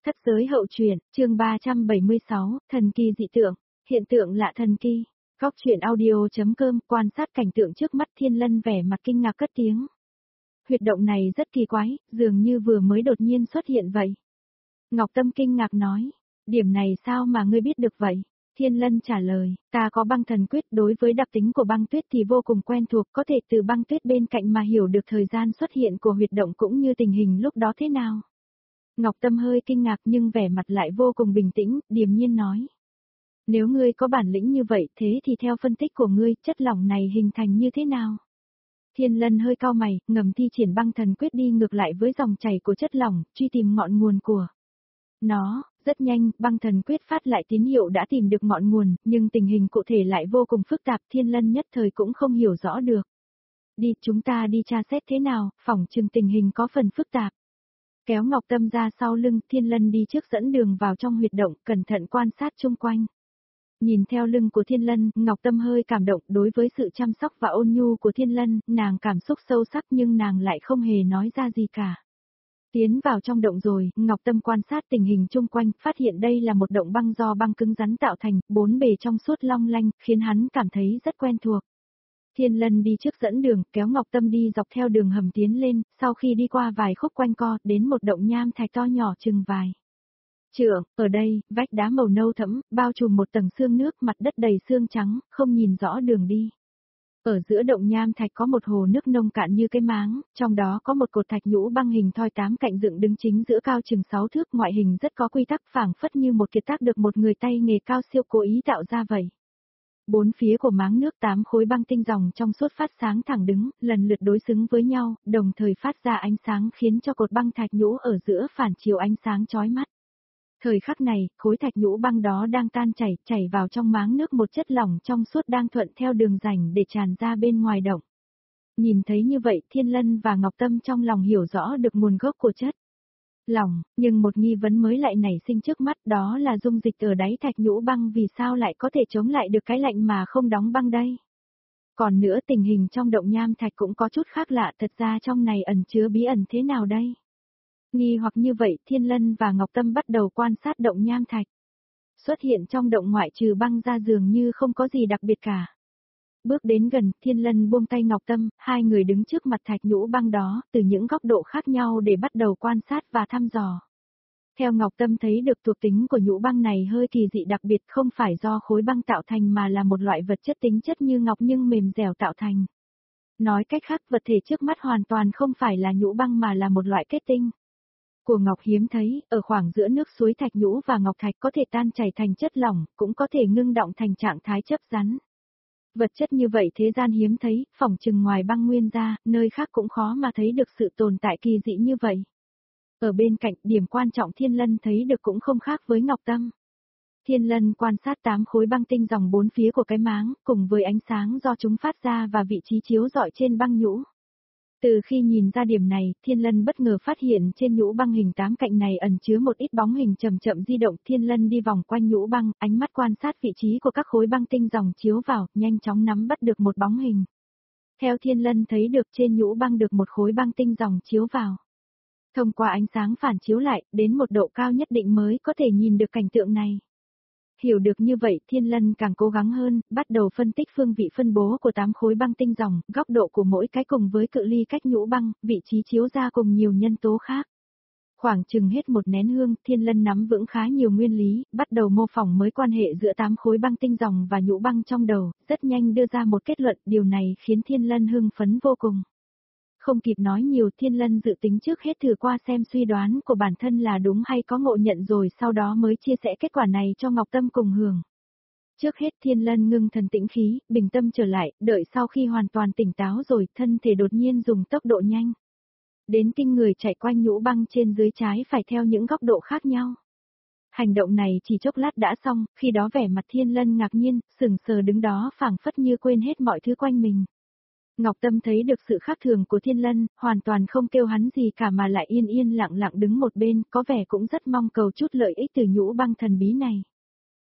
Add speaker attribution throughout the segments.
Speaker 1: Thất giới hậu truyện, chương 376, thần kỳ dị tượng, hiện tượng lạ thần kỳ. Góc truyện audio.com, quan sát cảnh tượng trước mắt Thiên Lân vẻ mặt kinh ngạc cất tiếng. Huyệt động này rất kỳ quái, dường như vừa mới đột nhiên xuất hiện vậy. Ngọc Tâm kinh ngạc nói, điểm này sao mà ngươi biết được vậy? Thiên Lân trả lời, ta có băng thần quyết, đối với đặc tính của băng tuyết thì vô cùng quen thuộc, có thể từ băng tuyết bên cạnh mà hiểu được thời gian xuất hiện của huyệt động cũng như tình hình lúc đó thế nào. Ngọc Tâm hơi kinh ngạc nhưng vẻ mặt lại vô cùng bình tĩnh, điềm nhiên nói. Nếu ngươi có bản lĩnh như vậy thế thì theo phân tích của ngươi, chất lỏng này hình thành như thế nào? Thiên Lân hơi cau mày, ngầm thi triển băng thần quyết đi ngược lại với dòng chảy của chất lỏng, truy tìm ngọn nguồn của nó. Rất nhanh, băng thần quyết phát lại tín hiệu đã tìm được ngọn nguồn, nhưng tình hình cụ thể lại vô cùng phức tạp, Thiên Lân nhất thời cũng không hiểu rõ được. Đi, chúng ta đi tra xét thế nào, phỏng chừng tình hình có phần phức tạp. Kéo Ngọc Tâm ra sau lưng, Thiên Lân đi trước dẫn đường vào trong huyệt động, cẩn thận quan sát chung quanh. Nhìn theo lưng của Thiên Lân, Ngọc Tâm hơi cảm động, đối với sự chăm sóc và ôn nhu của Thiên Lân, nàng cảm xúc sâu sắc nhưng nàng lại không hề nói ra gì cả. Tiến vào trong động rồi, Ngọc Tâm quan sát tình hình chung quanh, phát hiện đây là một động băng do băng cứng rắn tạo thành, bốn bề trong suốt long lanh, khiến hắn cảm thấy rất quen thuộc. Thiên Lân đi trước dẫn đường, kéo Ngọc Tâm đi dọc theo đường hầm tiến lên, sau khi đi qua vài khúc quanh co, đến một động nham thạch to nhỏ chừng vài trượng, ở đây, vách đá màu nâu thẫm, bao trùm một tầng xương nước, mặt đất đầy xương trắng, không nhìn rõ đường đi. Ở giữa động nham thạch có một hồ nước nông cạn như cái máng, trong đó có một cột thạch nhũ băng hình thoi 8 cạnh dựng đứng chính giữa cao chừng 6 thước, ngoại hình rất có quy tắc, phảng phất như một kiệt tác được một người tay nghề cao siêu cố ý tạo ra vậy. Bốn phía của máng nước 8 khối băng tinh dòng trong suốt phát sáng thẳng đứng, lần lượt đối xứng với nhau, đồng thời phát ra ánh sáng khiến cho cột băng thạch nhũ ở giữa phản chiếu ánh sáng chói mắt. Thời khắc này, khối thạch nhũ băng đó đang tan chảy vào trong máng nước, một chất lỏng trong suốt đang thuận theo đường rãnh để tràn ra bên ngoài động. Nhìn thấy như vậy, Thiên Lân và Ngọc Tâm trong lòng hiểu rõ được nguồn gốc của chất lỏng, nhưng một nghi vấn mới lại nảy sinh trước mắt, đó là dung dịch ở đáy thạch nhũ băng vì sao lại có thể chống lại được cái lạnh mà không đóng băng đây. Còn nữa, tình hình trong động nham thạch cũng có chút khác lạ, thật ra trong này ẩn chứa bí ẩn thế nào đây? Nghi hoặc như vậy, Thiên Lân và Ngọc Tâm bắt đầu quan sát động nham thạch. Xuất hiện trong động ngoại trừ băng ra dường như không có gì đặc biệt cả. Bước đến gần, Thiên Lân buông tay Ngọc Tâm, hai người đứng trước mặt thạch nhũ băng đó, từ những góc độ khác nhau để bắt đầu quan sát và thăm dò. Theo Ngọc Tâm thấy được thuộc tính của nhũ băng này hơi kỳ dị đặc biệt, không phải do khối băng tạo thành mà là một loại vật chất tính chất như ngọc nhưng mềm dẻo tạo thành. Nói cách khác, vật thể trước mắt hoàn toàn không phải là nhũ băng mà là một loại kết tinh của ngọc hiếm thấy, ở khoảng giữa nước suối thạch nhũ và ngọc thạch có thể tan chảy thành chất lỏng, cũng có thể ngưng động thành trạng thái chấp rắn. Vật chất như vậy thế gian hiếm thấy, phỏng chừng ngoài băng nguyên ra, nơi khác cũng khó mà thấy được sự tồn tại kỳ dị như vậy. Ở bên cạnh, điểm quan trọng Thiên Lân thấy được cũng không khác với Ngọc Tâm. Thiên Lân quan sát 8 khối băng tinh dòng bốn phía của cái máng, cùng với ánh sáng do chúng phát ra và vị trí chiếu rọi trên băng nhũ. Từ khi nhìn ra điểm này, Thiên Lân bất ngờ phát hiện trên nhũ băng hình 8 cạnh này ẩn chứa một ít bóng hình chậm chậm di động. Thiên Lân đi vòng quanh nhũ băng, ánh mắt quan sát vị trí của các khối băng tinh dòng chiếu vào, nhanh chóng nắm bắt được một bóng hình. Theo Thiên Lân thấy được trên nhũ băng được một khối băng tinh dòng chiếu vào. Thông qua ánh sáng phản chiếu lại, đến một độ cao nhất định mới có thể nhìn được cảnh tượng này. Hiểu được như vậy, Thiên Lân càng cố gắng hơn, bắt đầu phân tích phương vị phân bố của 8 khối băng tinh dòng, góc độ của mỗi cái cùng với cự ly cách nhũ băng, vị trí chiếu ra cùng nhiều nhân tố khác. Khoảng chừng hết một nén hương, Thiên Lân nắm vững khá nhiều nguyên lý, bắt đầu mô phỏng mới quan hệ giữa 8 khối băng tinh dòng và nhũ băng trong đầu, rất nhanh đưa ra một kết luận, điều này khiến Thiên Lân hưng phấn vô cùng. Không kịp nói nhiều, Thiên Lân dự tính trước hết thử qua xem suy đoán của bản thân là đúng hay có ngộ nhận rồi sau đó mới chia sẻ kết quả này cho Ngọc Tâm cùng hưởng. Trước hết Thiên Lân ngưng thần tĩnh khí, bình tâm trở lại, đợi sau khi hoàn toàn tỉnh táo rồi, thân thể đột nhiên dùng tốc độ nhanh đến kinh người chạy quanh nhũ băng trên dưới trái phải theo những góc độ khác nhau. Hành động này chỉ chốc lát đã xong, khi đó vẻ mặt Thiên Lân ngạc nhiên, sững sờ đứng đó phảng phất như quên hết mọi thứ quanh mình. Ngọc Tâm thấy được sự khác thường của Thiên Lân, hoàn toàn không kêu hắn gì cả mà lại yên yên lặng lặng đứng một bên, có vẻ cũng rất mong cầu chút lợi ích từ nhũ băng thần bí này.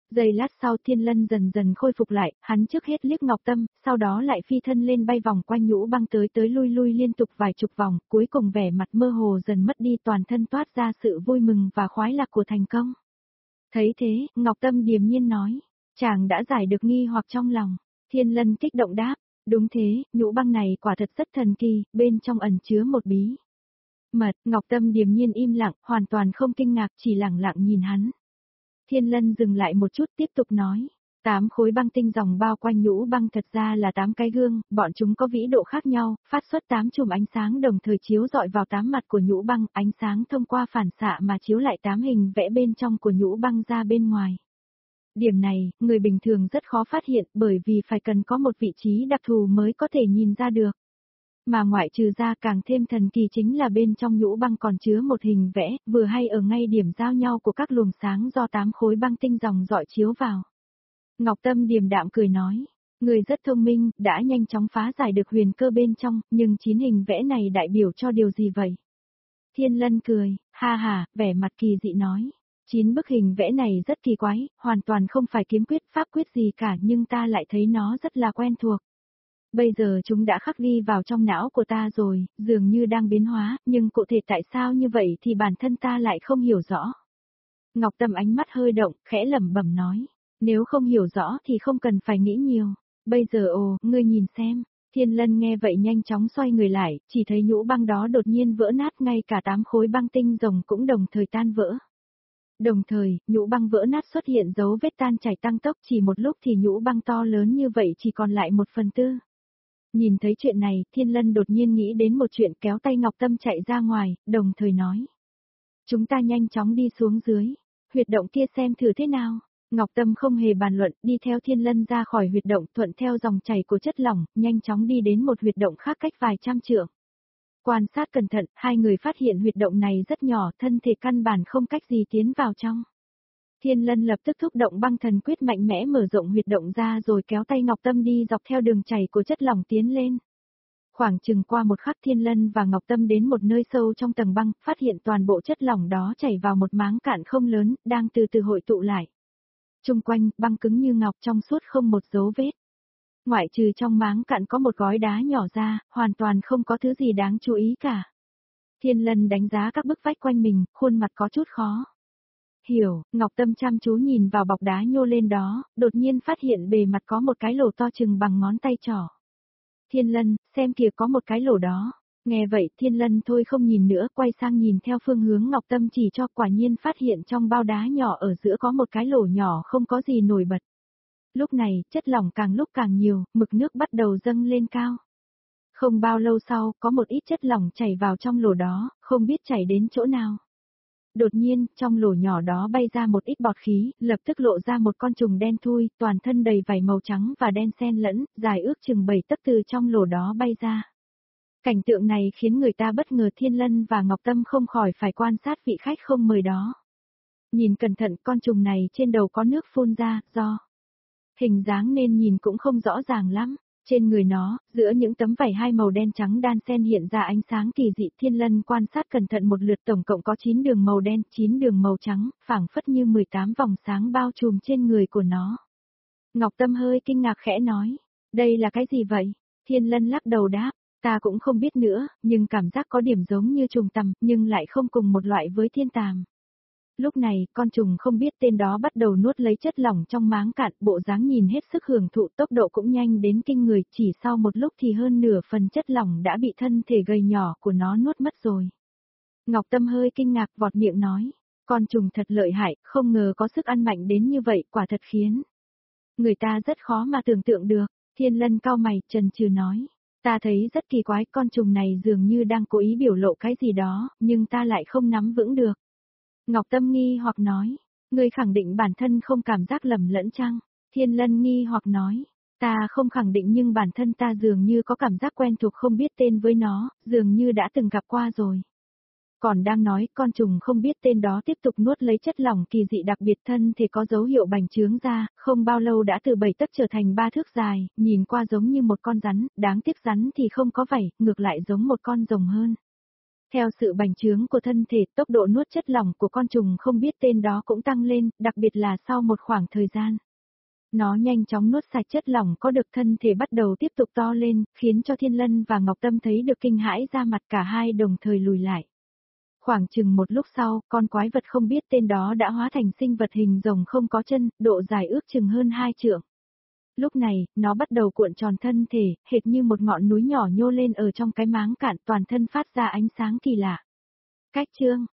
Speaker 1: Giây lát sau Thiên Lân dần dần khôi phục lại, hắn trước hết liếc Ngọc Tâm, sau đó lại phi thân lên bay vòng quanh nhũ băng tới tới lui lui liên tục vài chục vòng, cuối cùng vẻ mặt mơ hồ dần mất đi, toàn thân toát ra sự vui mừng và khoái lạc của thành công. Thấy thế, Ngọc Tâm điềm nhiên nói, chàng đã giải được nghi hoặc trong lòng. Thiên Lân kích động đáp, đúng thế, nhũ băng này quả thật rất thần kỳ, bên trong ẩn chứa một bí mật. Ngọc Tâm điềm nhiên im lặng, hoàn toàn không kinh ngạc, chỉ lặng lặng nhìn hắn. Thiên Lân dừng lại một chút tiếp tục nói, 8 khối băng tinh dòng bao quanh nhũ băng thật ra là 8 cái gương, bọn chúng có vĩ độ khác nhau, phát xuất 8 chùm ánh sáng đồng thời chiếu rọi vào 8 mặt của nhũ băng, ánh sáng thông qua phản xạ mà chiếu lại 8 hình vẽ bên trong của nhũ băng ra bên ngoài. Điểm này, người bình thường rất khó phát hiện bởi vì phải cần có một vị trí đặc thù mới có thể nhìn ra được. Mà ngoại trừ ra càng thêm thần kỳ chính là bên trong nhũ băng còn chứa một hình vẽ, vừa hay ở ngay điểm giao nhau của các luồng sáng do 8 khối băng tinh dòng dọi chiếu vào. Ngọc Tâm điềm đạm cười nói, người rất thông minh, đã nhanh chóng phá giải được huyền cơ bên trong, nhưng 9 hình vẽ này đại biểu cho điều gì vậy? Thiên Lân cười, ha ha, vẻ mặt kỳ dị nói. 9 bức hình vẽ này rất kỳ quái, hoàn toàn không phải kiếm quyết pháp quyết gì cả nhưng ta lại thấy nó rất là quen thuộc. Bây giờ chúng đã khắc ghi vào trong não của ta rồi, dường như đang biến hóa, nhưng cụ thể tại sao như vậy thì bản thân ta lại không hiểu rõ. Ngọc Tâm ánh mắt hơi động, khẽ lẩm bẩm nói, nếu không hiểu rõ thì không cần phải nghĩ nhiều. Bây giờ ngươi nhìn xem. Thiên Lân nghe vậy nhanh chóng xoay người lại, chỉ thấy nhũ băng đó đột nhiên vỡ nát, ngay cả 8 khối băng tinh rồng cũng đồng thời tan vỡ. Đồng thời, nhũ băng vỡ nát xuất hiện dấu vết tan chảy tăng tốc, chỉ một lúc thì nhũ băng to lớn như vậy chỉ còn lại 1/4. Nhìn thấy chuyện này, Thiên Lân đột nhiên nghĩ đến một chuyện, kéo tay Ngọc Tâm chạy ra ngoài, đồng thời nói. Chúng ta nhanh chóng đi xuống dưới, huyệt động kia xem thử thế nào. Ngọc Tâm không hề bàn luận, đi theo Thiên Lân ra khỏi huyệt động, thuận theo dòng chảy của chất lỏng, nhanh chóng đi đến một huyệt động khác cách vài trăm trượng. Quan sát cẩn thận, hai người phát hiện huyệt động này rất nhỏ, thân thể căn bản không cách gì tiến vào trong. Thiên Lân lập tức thúc động băng thần quyết mạnh mẽ mở rộng huyệt động ra rồi kéo tay Ngọc Tâm đi dọc theo đường chảy của chất lỏng tiến lên. Khoảng chừng qua một khắc Thiên Lân và Ngọc Tâm đến một nơi sâu trong tầng băng, phát hiện toàn bộ chất lỏng đó chảy vào một máng cạn không lớn, đang từ từ hội tụ lại. Chung quanh, băng cứng như ngọc trong suốt không một dấu vết. Ngoại trừ trong máng cạn có một gói đá nhỏ ra, hoàn toàn không có thứ gì đáng chú ý cả. Thiên Lân đánh giá các bức vách quanh mình, khuôn mặt có chút khó hiểu. Ngọc Tâm chăm chú nhìn vào bọc đá nhô lên đó, đột nhiên phát hiện bề mặt có một cái lỗ to chừng bằng ngón tay trỏ. Thiên Lân, xem kìa có một cái lỗ đó. Nghe vậy Thiên Lân thôi không nhìn nữa, quay sang nhìn theo phương hướng Ngọc Tâm chỉ cho, quả nhiên phát hiện trong bao đá nhỏ ở giữa có một cái lỗ nhỏ không có gì nổi bật. Lúc này, chất lỏng càng lúc càng nhiều, mực nước bắt đầu dâng lên cao. Không bao lâu sau, có một ít chất lỏng chảy vào trong lỗ đó, không biết chảy đến chỗ nào. Đột nhiên, trong lỗ nhỏ đó bay ra một ít bọt khí, lập tức lộ ra một con trùng đen thui, toàn thân đầy vảy màu trắng và đen xen lẫn, dài ước chừng 7 tấc từ trong lỗ đó bay ra. Cảnh tượng này khiến người ta bất ngờ, Thiên Lân và Ngọc Tâm không khỏi phải quan sát vị khách không mời đó. Nhìn cẩn thận, con trùng này trên đầu có nước phun ra, do hình dáng nên nhìn cũng không rõ ràng lắm. Trên người nó, giữa những tấm vảy hai màu đen trắng đan xen hiện ra ánh sáng kỳ dị. Thiên Lân quan sát cẩn thận một lượt, tổng cộng có 9 đường màu đen, 9 đường màu trắng, phảng phất như 18 vòng sáng bao trùm trên người của nó. Ngọc Tâm hơi kinh ngạc khẽ nói, đây là cái gì vậy? Thiên Lân lắc đầu đáp, ta cũng không biết nữa, nhưng cảm giác có điểm giống như trùng tằm, nhưng lại không cùng một loại với thiên tàm. Lúc này, con trùng không biết tên đó bắt đầu nuốt lấy chất lỏng trong máng cạn, bộ dáng nhìn hết sức hưởng thụ, tốc độ cũng nhanh đến kinh người, chỉ sau một lúc thì hơn nửa phần chất lỏng đã bị thân thể gầy nhỏ của nó nuốt mất rồi. Ngọc Tâm hơi kinh ngạc vọt miệng nói, con trùng thật lợi hại, không ngờ có sức ăn mạnh đến như vậy, quả thật khiến người ta rất khó mà tưởng tượng được. Thiên Lân cau mày, chần chừ nói, ta thấy rất kỳ quái, con trùng này dường như đang cố ý biểu lộ cái gì đó, nhưng ta lại không nắm vững được. Ngọc Tâm nghi hoặc nói, ngươi khẳng định bản thân không cảm giác lầm lẫn chăng? Thiên Lân nghi hoặc nói, ta không khẳng định nhưng bản thân ta dường như có cảm giác quen thuộc không biết tên với nó, dường như đã từng gặp qua rồi. Còn đang nói, con trùng không biết tên đó tiếp tục nuốt lấy chất lỏng kỳ dị đặc biệt, thân thì có dấu hiệu bành trướng ra, không bao lâu đã từ 7 tấc trở thành 3 thước dài, nhìn qua giống như một con rắn, đáng tiếc rắn thì không có vảy, ngược lại giống một con rồng hơn. Theo sự bành trướng của thân thể, tốc độ nuốt chất lỏng của con trùng không biết tên đó cũng tăng lên, đặc biệt là sau một khoảng thời gian. Nó nhanh chóng nuốt sạch chất lỏng có được, thân thể bắt đầu tiếp tục to lên, khiến cho Thiên Lân và Ngọc Tâm thấy được kinh hãi, ra mặt cả hai đồng thời lùi lại. Khoảng chừng một lúc sau, con quái vật không biết tên đó đã hóa thành sinh vật hình rồng không có chân, độ dài ước chừng hơn 2 trượng. Lúc này, nó bắt đầu cuộn tròn thân thể, hệt như một ngọn núi nhỏ nhô lên ở trong cái máng cạn, toàn thân phát ra ánh sáng kỳ lạ. Cách chương